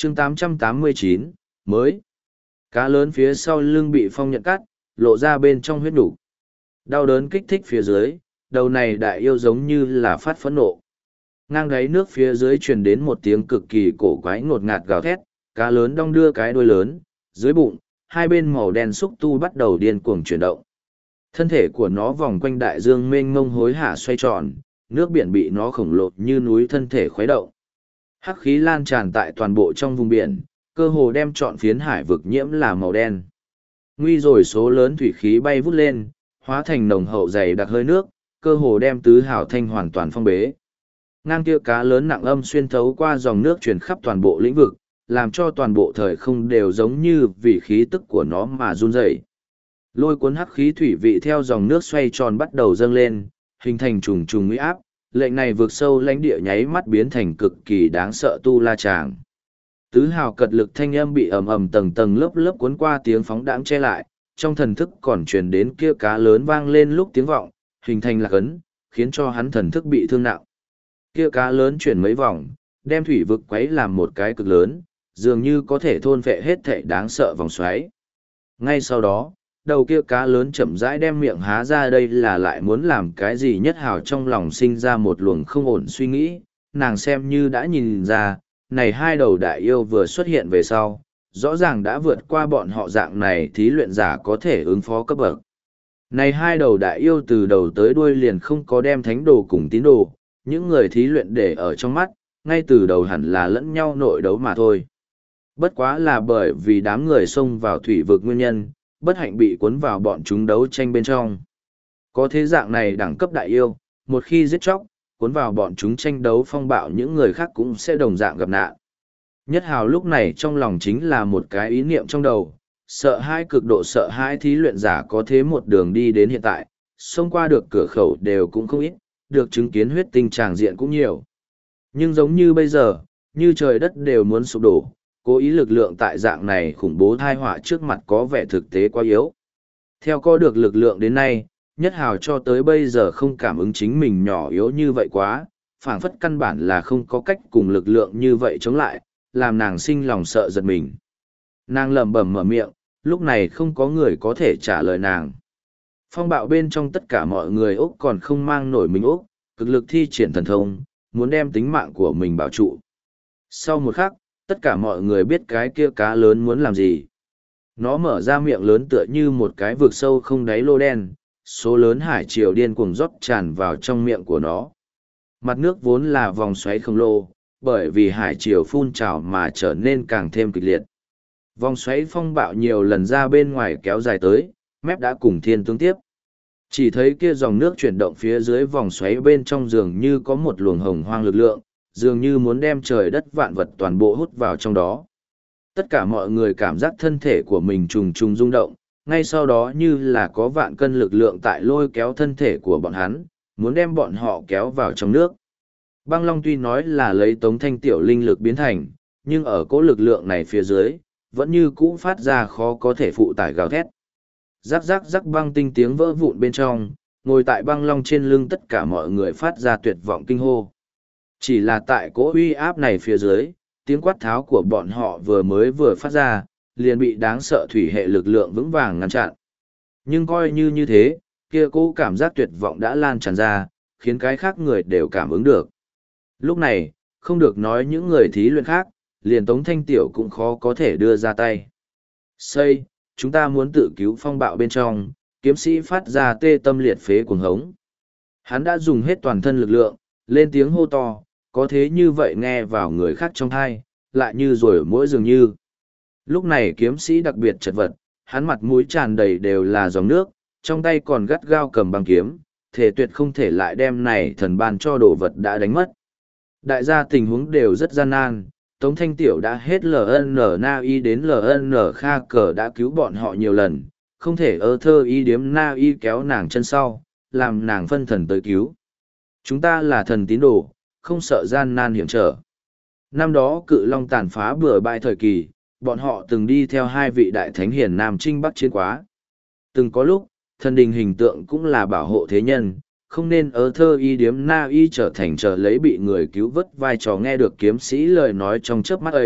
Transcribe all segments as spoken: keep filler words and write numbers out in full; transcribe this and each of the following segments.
chương tám trăm tám mươi chín, mới. Cá lớn phía sau lưng bị phong nhận cắt, lộ ra bên trong huyết đủ. Đau đớn kích thích phía dưới, đầu này đại yêu giống như là phát phẫn nộ. Ngang đáy nước phía dưới truyền đến một tiếng cực kỳ cổ quái ngột ngạt gào thét, cá lớn đong đưa cái đuôi lớn, dưới bụng, hai bên màu đen xúc tu bắt đầu điên cuồng chuyển động. Thân thể của nó vòng quanh đại dương mênh mông hối hả xoay tròn, nước biển bị nó khổng lồ như núi thân thể khuấy động. Hắc khí lan tràn tại toàn bộ trong vùng biển, cơ hồ đem trọn phiến hải vực nhiễm là màu đen. Nguy rồi số lớn thủy khí bay vút lên, hóa thành nồng hậu dày đặc hơi nước, cơ hồ đem tứ hào thanh hoàn toàn phong bế. Ngang kia cá lớn nặng âm xuyên thấu qua dòng nước truyền khắp toàn bộ lĩnh vực, làm cho toàn bộ thời không đều giống như vì khí tức của nó mà run rẩy. Lôi cuốn hắc khí thủy vị theo dòng nước xoay tròn bắt đầu dâng lên, hình thành trùng trùng uy áp, lệnh này vượt sâu lãnh địa nháy mắt biến thành cực kỳ đáng sợ tu la tràng. Tứ hào cật lực thanh âm bị ầm ầm tầng tầng lớp lớp cuốn qua tiếng phóng đãng che lại, trong thần thức còn truyền đến kia cá lớn vang lên lúc tiếng vọng, hình thành lạc ấn, khiến cho hắn thần thức bị thương nặng. Kia cá lớn chuyển mấy vòng, đem thủy vực quấy làm một cái cực lớn, dường như có thể thôn phệ hết thảy đáng sợ vòng xoáy. Ngay sau đó, đầu kia cá lớn chậm rãi đem miệng há ra, đây là lại muốn làm cái gì. Nhất hào trong lòng sinh ra một luồng không ổn suy nghĩ, nàng xem như đã nhìn ra, này hai đầu đại yêu vừa xuất hiện về sau, rõ ràng đã vượt qua bọn họ dạng này thí luyện giả có thể ứng phó cấp bậc. Này hai đầu đại yêu từ đầu tới đuôi liền không có đem thánh đồ cùng tín đồ, những người thí luyện để ở trong mắt, ngay từ đầu hẳn là lẫn nhau nội đấu mà thôi. Bất quá là bởi vì đám người xông vào thủy vực nguyên nhân, bất hạnh bị cuốn vào bọn chúng đấu tranh bên trong. Có thế dạng này đẳng cấp đại yêu, một khi giết chóc, cuốn vào bọn chúng tranh đấu phong bạo, những người khác cũng sẽ đồng dạng gặp nạn. Nhất hào lúc này trong lòng chính là một cái ý niệm trong đầu, sợ hai cực độ sợ hai thí luyện giả có thế một đường đi đến hiện tại, xông qua được cửa khẩu đều cũng không ít, được chứng kiến huyết tinh tràng diện cũng nhiều. Nhưng giống như bây giờ, như trời đất đều muốn sụp đổ, cố ý lực lượng tại dạng này khủng bố thai họa trước mặt có vẻ thực tế quá yếu. Theo có được lực lượng đến nay, Nhất hào cho tới bây giờ không cảm ứng chính mình nhỏ yếu như vậy quá, phảng phất căn bản là không có cách cùng lực lượng như vậy chống lại, làm nàng sinh lòng sợ giật mình. Nàng lẩm bẩm mở miệng, lúc này không có người có thể trả lời nàng. Phong bạo bên trong tất cả mọi người Úc còn không mang nổi mình Úc, cực lực thi triển thần thông, muốn đem tính mạng của mình bảo trụ. Sau một khắc, tất cả mọi người biết cái kia cá lớn muốn làm gì. Nó mở ra miệng lớn tựa như một cái vực sâu không đáy lô đen, số lớn hải triều điên cuồng rót tràn vào trong miệng của nó. Mặt nước vốn là vòng xoáy khổng lồ, bởi vì hải triều phun trào mà trở nên càng thêm kịch liệt. Vòng xoáy phong bạo nhiều lần ra bên ngoài kéo dài tới, mép đã cùng thiên tương tiếp. Chỉ thấy kia dòng nước chuyển động phía dưới vòng xoáy bên trong dường như có một luồng hồng hoang lực lượng, dường như muốn đem trời đất vạn vật toàn bộ hút vào trong đó. Tất cả mọi người cảm giác thân thể của mình trùng trùng rung động, ngay sau đó như là có vạn cân lực lượng tại lôi kéo thân thể của bọn hắn, muốn đem bọn họ kéo vào trong nước. Băng Long tuy nói là lấy Tống Thanh Tiểu linh lực biến thành, nhưng ở cỗ lực lượng này phía dưới, vẫn như cũ phát ra khó có thể phụ tải gào thét. Rắc rắc rắc băng tinh tiếng vỡ vụn bên trong, ngồi tại Băng Long trên lưng tất cả mọi người phát ra tuyệt vọng kinh hô. Chỉ là tại cỗ uy áp này phía dưới, tiếng quát tháo của bọn họ vừa mới vừa phát ra, liền bị đáng sợ thủy hệ lực lượng vững vàng ngăn chặn. Nhưng coi như như thế, kia cỗ cảm giác tuyệt vọng đã lan tràn ra, khiến cái khác người đều cảm ứng được. Lúc này, không được nói những người thí luyện khác, liền Tống Thanh Tiểu cũng khó có thể đưa ra tay. Xây, chúng ta muốn tự cứu phong bạo bên trong, kiếm sĩ phát ra tê tâm liệt phế cuồng hống. Hắn đã dùng hết toàn thân lực lượng, lên tiếng hô to, có thế như vậy nghe vào người khác trong thai, lại như rồi mỗi dường như. Lúc này kiếm sĩ đặc biệt chật vật, hắn mặt mũi tràn đầy đều là dòng nước, trong tay còn gắt gao cầm băng kiếm, thể tuyệt không thể lại đem này thần ban cho đồ vật đã đánh mất. Đại gia tình huống đều rất gian nan, Tống Thanh Tiểu đã hết lờ ân nờ na y đến lờ ân nờ kha cờ đã cứu bọn họ nhiều lần, không thể ơ thơ y điếm na y kéo nàng chân sau, làm nàng phân thần tới cứu. Chúng ta là thần tín đồ, không sợ gian nan hiểm trở. Năm đó cự long tàn phá bừa bãi thời kỳ, bọn họ từng đi theo hai vị đại thánh hiền Nam Trinh Bắc chiến quá. Từng có lúc, thần đình hình tượng cũng là bảo hộ thế nhân, không nên ớ thơ y điếm na y trở thành chờ lấy bị người cứu vớt vai trò. Nghe được kiếm sĩ lời nói trong chớp mắt ấy,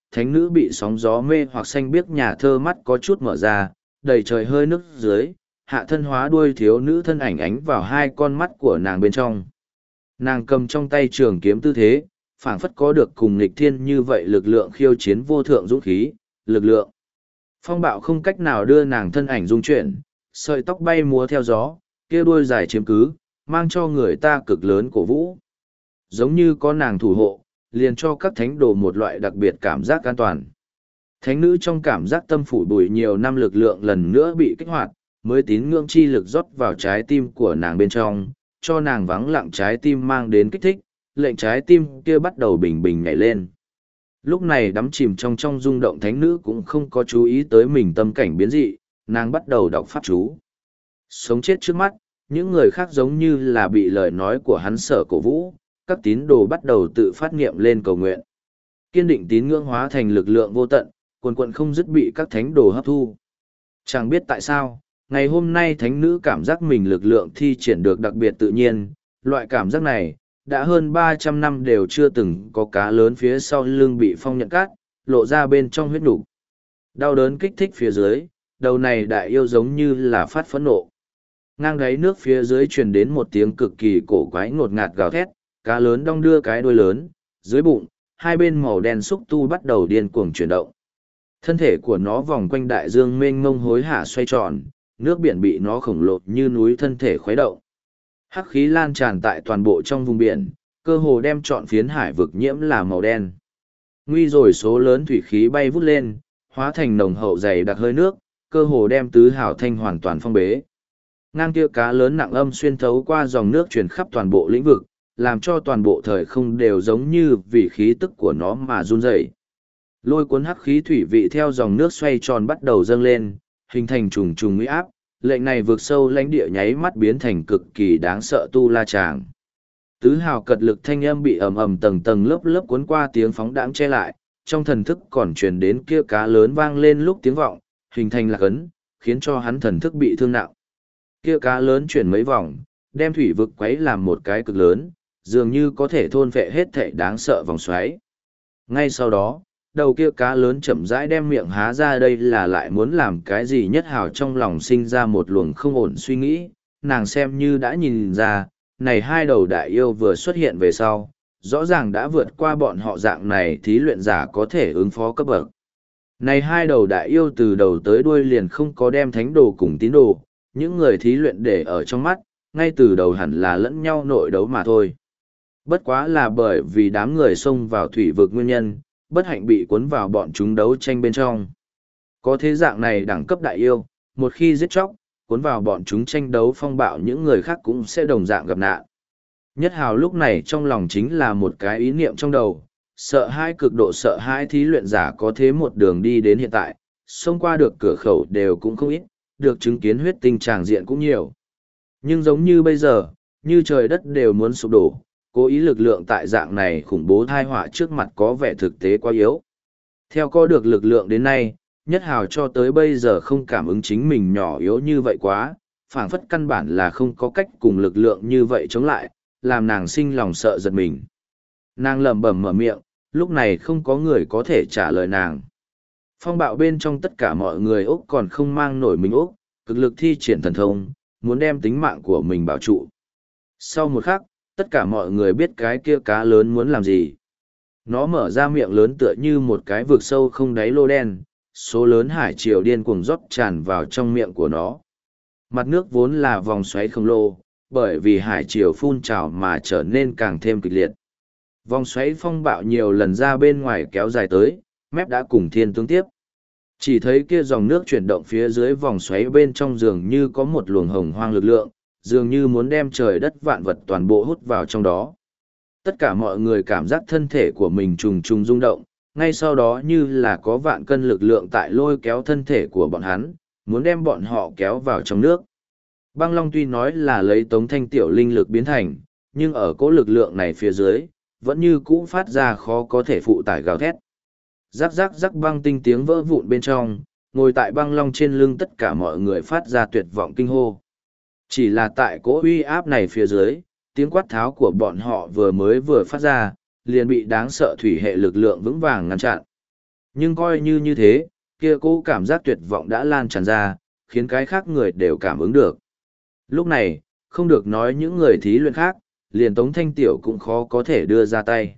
thánh nữ bị sóng gió mê hoặc xanh biếc nhà thơ mắt có chút mở ra, đầy trời hơi nước dưới, hạ thân hóa đuôi thiếu nữ thân ảnh ánh vào hai con mắt của nàng bên trong. Nàng cầm trong tay trường kiếm tư thế, phảng phất có được cùng nghịch thiên như vậy lực lượng khiêu chiến vô thượng dũng khí, lực lượng. Phong bạo không cách nào đưa nàng thân ảnh dung chuyển, sợi tóc bay múa theo gió, kia đuôi dài chiếm cứ, mang cho người ta cực lớn cổ vũ. Giống như có nàng thủ hộ, liền cho các thánh đồ một loại đặc biệt cảm giác an toàn. Thánh nữ trong cảm giác tâm phủ bùi nhiều năm lực lượng lần nữa bị kích hoạt, mới tín ngưỡng chi lực rót vào trái tim của nàng bên trong, cho nàng vắng lặng trái tim mang đến kích thích, lệnh trái tim kia bắt đầu bình bình nhảy lên. Lúc này đắm chìm trong trong rung động thánh nữ cũng không có chú ý tới mình tâm cảnh biến dị, nàng bắt đầu đọc pháp chú. Sống chết trước mắt, những người khác giống như là bị lời nói của hắn sở cổ vũ, các tín đồ bắt đầu tự phát nghiệm lên cầu nguyện. Kiên định tín ngưỡng hóa thành lực lượng vô tận, quần quận không dứt bị các thánh đồ hấp thu. Chẳng biết tại sao, ngày hôm nay thánh nữ cảm giác mình lực lượng thi triển được đặc biệt tự nhiên, loại cảm giác này, đã hơn ba trăm năm đều chưa từng có cá lớn phía sau lưng bị phong nhận cát, lộ ra bên trong huyết nục. Đau đớn kích thích phía dưới, đầu này đại yêu giống như là phát phẫn nộ. Ngang đáy nước phía dưới truyền đến một tiếng cực kỳ cổ quái ngột ngạt gào thét, cá lớn đong đưa cái đuôi lớn, dưới bụng, hai bên màu đen xúc tu bắt đầu điên cuồng chuyển động. Thân thể của nó vòng quanh đại dương mênh mông hối hả xoay tròn, nước biển bị nó khổng lồ như núi thân thể khuấy động. Hắc khí lan tràn tại toàn bộ trong vùng biển, cơ hồ đem trọn phiến hải vực nhiễm là màu đen. Nguy rồi số lớn thủy khí bay vút lên, hóa thành nồng hậu dày đặc hơi nước, cơ hồ đem tứ hảo thanh hoàn toàn phong bế. Ngang kia cá lớn nặng âm xuyên thấu qua dòng nước truyền khắp toàn bộ lĩnh vực, làm cho toàn bộ thời không đều giống như vì khí tức của nó mà run rẩy. Lôi cuốn hắc khí thủy vị theo dòng nước xoay tròn bắt đầu dâng lên, hình thành trùng trùng uy áp, lệnh này vượt sâu lãnh địa nháy mắt biến thành cực kỳ đáng sợ tu la tràng. Tứ hào cật lực thanh âm bị ầm ầm tầng tầng lớp lớp cuốn qua tiếng phóng đãng che lại, trong thần thức còn truyền đến kia cá lớn vang lên lúc tiếng vọng, hình thành lạc ấn, khiến cho hắn thần thức bị thương nặng. Kia cá lớn chuyển mấy vòng, đem thủy vực quấy làm một cái cực lớn, dường như có thể thôn phệ hết thảy đáng sợ vòng xoáy. Ngay sau đó, đầu kia cá lớn chậm rãi đem miệng há ra, đây là lại muốn làm cái gì nhất hào trong lòng sinh ra một luồng không ổn suy nghĩ, nàng xem như đã nhìn ra, này hai đầu đại yêu vừa xuất hiện về sau, rõ ràng đã vượt qua bọn họ dạng này thí luyện giả có thể ứng phó cấp bậc. Này hai đầu đại yêu từ đầu tới đuôi liền không có đem thánh đồ cùng tín đồ, những người thí luyện để ở trong mắt, ngay từ đầu hẳn là lẫn nhau nội đấu mà thôi. Bất quá là bởi vì đám người xông vào thủy vực nguyên nhân, bất hạnh bị cuốn vào bọn chúng đấu tranh bên trong. Có thế dạng này đẳng cấp đại yêu, một khi giết chóc, cuốn vào bọn chúng tranh đấu phong bạo những người khác cũng sẽ đồng dạng gặp nạn. Nhất hào lúc này trong lòng chính là một cái ý niệm trong đầu, sợ hai cực độ sợ hai thí luyện giả có thế một đường đi đến hiện tại, xông qua được cửa khẩu đều cũng không ít, được chứng kiến huyết tinh tràng diện cũng nhiều. Nhưng giống như bây giờ, như trời đất đều muốn sụp đổ, cố ý lực lượng tại dạng này khủng bố thai họa trước mặt có vẻ thực tế quá yếu. Theo có được lực lượng đến nay, nhất hào cho tới bây giờ không cảm ứng chính mình nhỏ yếu như vậy quá, phảng phất căn bản là không có cách cùng lực lượng như vậy chống lại, làm nàng sinh lòng sợ giật mình. Nàng lẩm bẩm mở miệng, lúc này không có người có thể trả lời nàng. Phong bạo bên trong tất cả mọi người Úc còn không mang nổi mình Úc, cực lực thi triển thần thông, muốn đem tính mạng của mình bảo trụ. Sau một khắc, tất cả mọi người biết cái kia cá lớn muốn làm gì. Nó mở ra miệng lớn tựa như một cái vực sâu không đáy lô đen, số lớn hải triều điên cuồng rót tràn vào trong miệng của nó. Mặt nước vốn là vòng xoáy khổng lồ, bởi vì hải triều phun trào mà trở nên càng thêm kịch liệt. Vòng xoáy phong bạo nhiều lần ra bên ngoài kéo dài tới, mép đã cùng thiên tương tiếp. Chỉ thấy kia dòng nước chuyển động phía dưới vòng xoáy bên trong dường như có một luồng hồng hoang lực lượng, dường như muốn đem trời đất vạn vật toàn bộ hút vào trong đó. Tất cả mọi người cảm giác thân thể của mình trùng trùng rung động, ngay sau đó như là có vạn cân lực lượng tại lôi kéo thân thể của bọn hắn, muốn đem bọn họ kéo vào trong nước. Băng Long tuy nói là lấy Tống Thanh tiểu linh lực biến thành, nhưng ở cỗ lực lượng này phía dưới, vẫn như cũ phát ra khó có thể phụ tải gào thét. Rắc rắc rắc băng tinh tiếng vỡ vụn bên trong, ngồi tại Băng Long trên lưng tất cả mọi người phát ra tuyệt vọng kinh hô. Chỉ là tại cỗ uy áp này phía dưới, tiếng quát tháo của bọn họ vừa mới vừa phát ra, liền bị đáng sợ thủy hệ lực lượng vững vàng ngăn chặn. Nhưng coi như như thế, kia cố cảm giác tuyệt vọng đã lan tràn ra, khiến cái khác người đều cảm ứng được. Lúc này, không được nói những người thí luyện khác, liền Tống Thanh Tiểu cũng khó có thể đưa ra tay.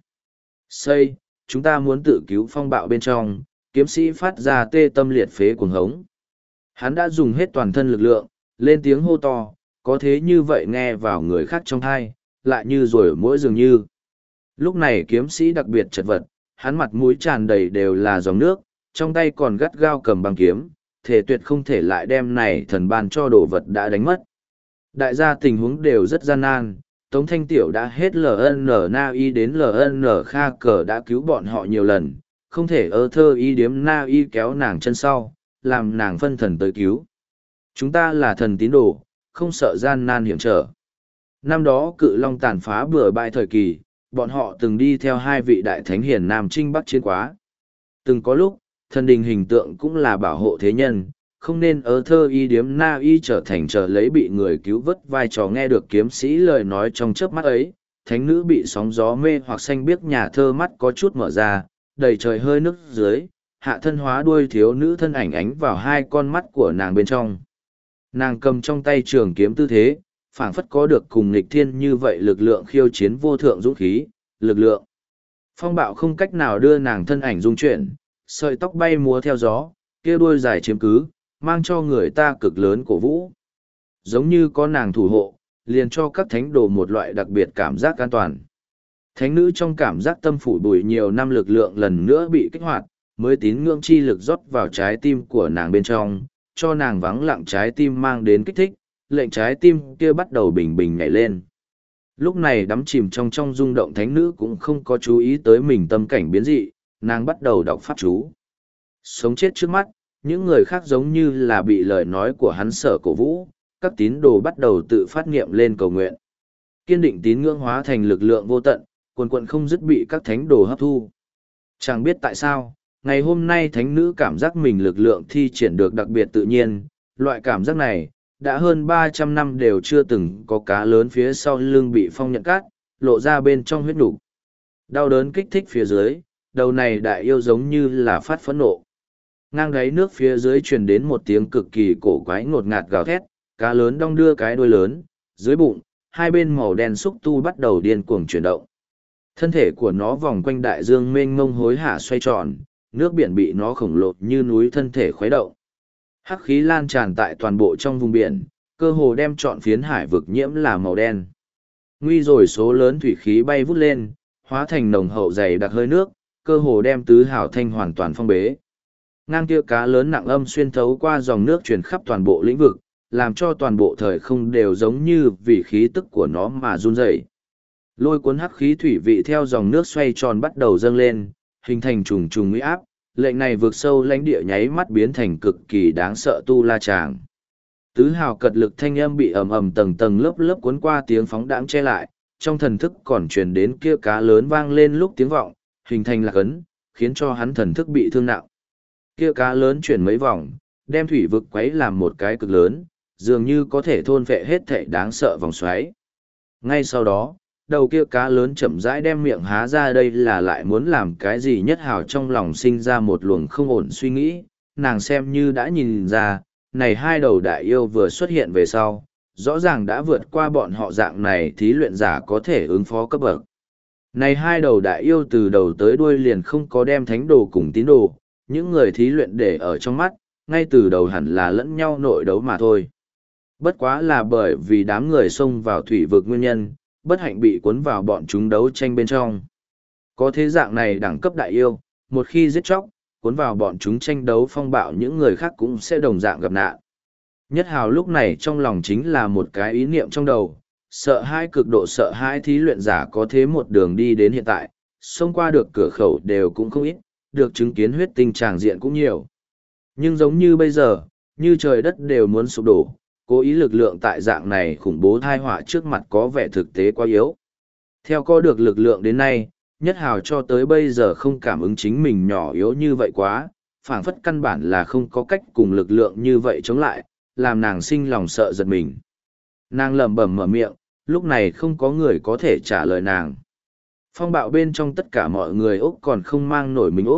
Xây, chúng ta muốn tự cứu phong bạo bên trong, kiếm sĩ phát ra tê tâm liệt phế cuồng hống. Hắn đã dùng hết toàn thân lực lượng, lên tiếng hô to, có thế như vậy nghe vào người khác trong thai, lại như rồi mỗi dường như. Lúc này kiếm sĩ đặc biệt chật vật, hắn mặt mũi tràn đầy đều là dòng nước, trong tay còn gắt gao cầm băng kiếm, thể tuyệt không thể lại đem này thần ban cho đồ vật đã đánh mất. Đại gia tình huống đều rất gian nan, Tống Thanh Tiểu đã hết lờ ân nờ na y đến lờ ân nờ kha cờ đã cứu bọn họ nhiều lần, không thể ơ thơ y điếm na y kéo nàng chân sau, làm nàng phân thần tới cứu. Chúng ta là thần tín đồ, không sợ gian nan hiểm trở. Năm đó cự long tàn phá bừa bãi thời kỳ, bọn họ từng đi theo hai vị đại thánh hiền Nam Trinh Bắc chiến quá. Từng có lúc, thần đình hình tượng cũng là bảo hộ thế nhân, không nên ớ thơ y điếm na y trở thành trở lấy bị người cứu vớt vai trò nghe được kiếm sĩ lời nói trong chớp mắt ấy. Thánh nữ bị sóng gió mê hoặc xanh biếc nhà thơ mắt có chút mở ra, đầy trời hơi nước dưới, hạ thân hóa đuôi thiếu nữ thân ảnh ánh vào hai con mắt của nàng bên trong. Nàng cầm trong tay trường kiếm tư thế, phảng phất có được cùng nghịch thiên như vậy lực lượng khiêu chiến vô thượng dũng khí, lực lượng. Phong bạo không cách nào đưa nàng thân ảnh dung chuyển, sợi tóc bay múa theo gió, kia đuôi dài chiếm cứ, mang cho người ta cực lớn cổ vũ. Giống như có nàng thủ hộ, liền cho các thánh đồ một loại đặc biệt cảm giác an toàn. Thánh nữ trong cảm giác tâm phủ bùi nhiều năm lực lượng lần nữa bị kích hoạt, mới tín ngưỡng chi lực rót vào trái tim của nàng bên trong, cho nàng vắng lặng trái tim mang đến kích thích, lệnh trái tim kia bắt đầu bình bình nhảy lên. Lúc này đắm chìm trong trong rung động thánh nữ cũng không có chú ý tới mình tâm cảnh biến dị, nàng bắt đầu đọc pháp chú. Sống chết trước mắt, những người khác giống như là bị lời nói của hắn sở cổ vũ, các tín đồ bắt đầu tự phát nghiệm lên cầu nguyện. Kiên định tín ngưỡng hóa thành lực lượng vô tận, quần quần không dứt bị các thánh đồ hấp thu. Chẳng biết tại sao, ngày hôm nay thánh nữ cảm giác mình lực lượng thi triển được đặc biệt tự nhiên, loại cảm giác này, đã hơn ba trăm năm đều chưa từng có cá lớn phía sau lưng bị phong nhận cát, lộ ra bên trong huyết nục. Đau đớn kích thích phía dưới, đầu này đại yêu giống như là phát phẫn nộ. Ngang đáy nước phía dưới truyền đến một tiếng cực kỳ cổ quái ngột ngạt gào thét, cá lớn đong đưa cái đuôi lớn, dưới bụng, hai bên màu đen xúc tu bắt đầu điên cuồng chuyển động. Thân thể của nó vòng quanh đại dương mênh mông hối hả xoay tròn, nước biển bị nó khổng lồ như núi thân thể khuấy động. Hắc khí lan tràn tại toàn bộ trong vùng biển, cơ hồ đem trọn phiến hải vực nhiễm là màu đen. Nguy rồi số lớn thủy khí bay vút lên, hóa thành nồng hậu dày đặc hơi nước, cơ hồ đem tứ hào thanh hoàn toàn phong bế. Ngang kia cá lớn nặng âm xuyên thấu qua dòng nước truyền khắp toàn bộ lĩnh vực, làm cho toàn bộ thời không đều giống như vì khí tức của nó mà run rẩy. Lôi cuốn hắc khí thủy vị theo dòng nước xoay tròn bắt đầu dâng lên, hình thành trùng trùng nguy áp, lệnh này vượt sâu lãnh địa nháy mắt biến thành cực kỳ đáng sợ tu la tràng. Tứ hào cật lực thanh âm bị ầm ầm tầng tầng lớp lớp cuốn qua tiếng phóng đãng che lại, trong thần thức còn truyền đến kia cá lớn vang lên lúc tiếng vọng, hình thành lạc ấn, khiến cho hắn thần thức bị thương nặng. Kia cá lớn chuyển mấy vòng, đem thủy vực quấy làm một cái cực lớn, dường như có thể thôn phệ hết thảy đáng sợ vòng xoáy. Ngay sau đó, đầu kia cá lớn chậm rãi đem miệng há ra, đây là lại muốn làm cái gì nhất hào trong lòng sinh ra một luồng không ổn suy nghĩ, nàng xem như đã nhìn ra, này hai đầu đại yêu vừa xuất hiện về sau, rõ ràng đã vượt qua bọn họ dạng này thí luyện giả có thể ứng phó cấp bậc. Này hai đầu đại yêu từ đầu tới đuôi liền không có đem thánh đồ cùng tín đồ, những người thí luyện để ở trong mắt, ngay từ đầu hẳn là lẫn nhau nội đấu mà thôi. Bất quá là bởi vì đám người xông vào thủy vực nguyên nhân, bất hạnh bị cuốn vào bọn chúng đấu tranh bên trong. Có thế dạng này đẳng cấp đại yêu, một khi giết chóc, cuốn vào bọn chúng tranh đấu phong bạo những người khác cũng sẽ đồng dạng gặp nạn. Nhất hào lúc này trong lòng chính là một cái ý niệm trong đầu, sợ hai cực độ sợ hai thí luyện giả có thế một đường đi đến hiện tại, xông qua được cửa khẩu đều cũng không ít, được chứng kiến huyết tinh tràng diện cũng nhiều. Nhưng giống như bây giờ, như trời đất đều muốn sụp đổ, cố ý lực lượng tại dạng này khủng bố thai họa trước mặt có vẻ thực tế quá yếu. Theo có được lực lượng đến nay, nhất hào cho tới bây giờ không cảm ứng chính mình nhỏ yếu như vậy quá, phảng phất căn bản là không có cách cùng lực lượng như vậy chống lại, làm nàng sinh lòng sợ giật mình. Nàng lẩm bẩm mở miệng, lúc này không có người có thể trả lời nàng. Phong bạo bên trong tất cả mọi người Úc còn không mang nổi mình Úc,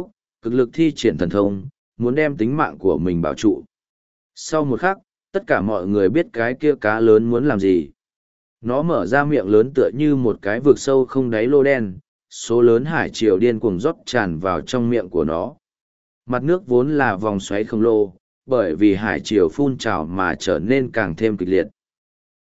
cực lực thi triển thần thông, muốn đem tính mạng của mình bảo trụ. Sau một khắc, tất cả mọi người biết cái kia cá lớn muốn làm gì. Nó mở ra miệng lớn tựa như một cái vực sâu không đáy lô đen, số lớn hải triều điên cuồng rót tràn vào trong miệng của nó. Mặt nước vốn là vòng xoáy khổng lồ, bởi vì hải triều phun trào mà trở nên càng thêm kịch liệt.